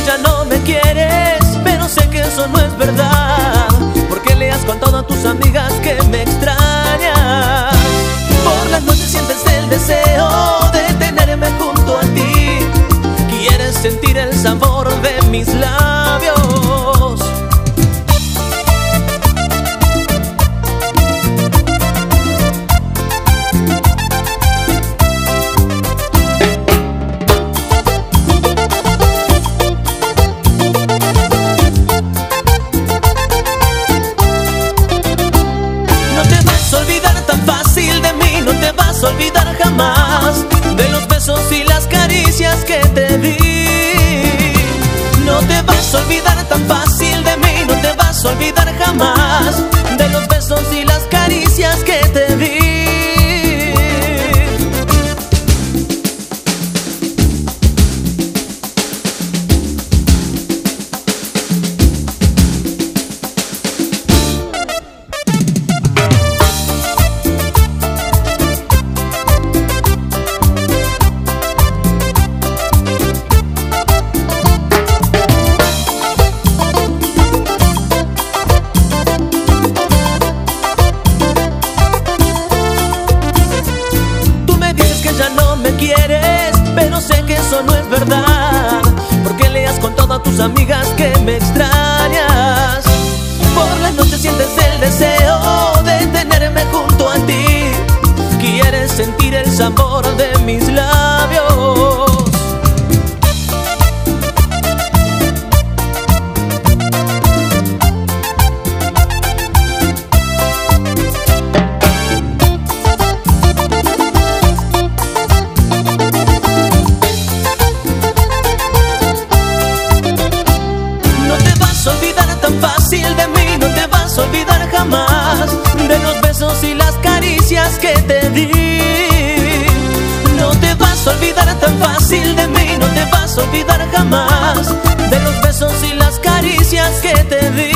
ya no me quieres, pero sé que eso no es verdad, porque le has contado a tus amigas que me extrañas. Por las noches sientes el deseo de tenerme junto a ti, quieres sentir el sabor de mis labios. Olvidar jamás de los besos y las caricias que te di. No te vas a olvidar tan fácil de mí, no te vas a olvidar jamás de los besos y las caricias que te di. Ya no me quieres, pero sé que eso no es verdad, porque le has contado a tus amigas que me extrañas. Por las noches sientes el deseo de tenerme junto a ti, quieres sentir el sabor de mis labios. Olvidar jamás de los besos y las caricias que te di. No te vas a olvidar tan fácil de mí, no te vas a olvidar jamás de los besos y las caricias que te di.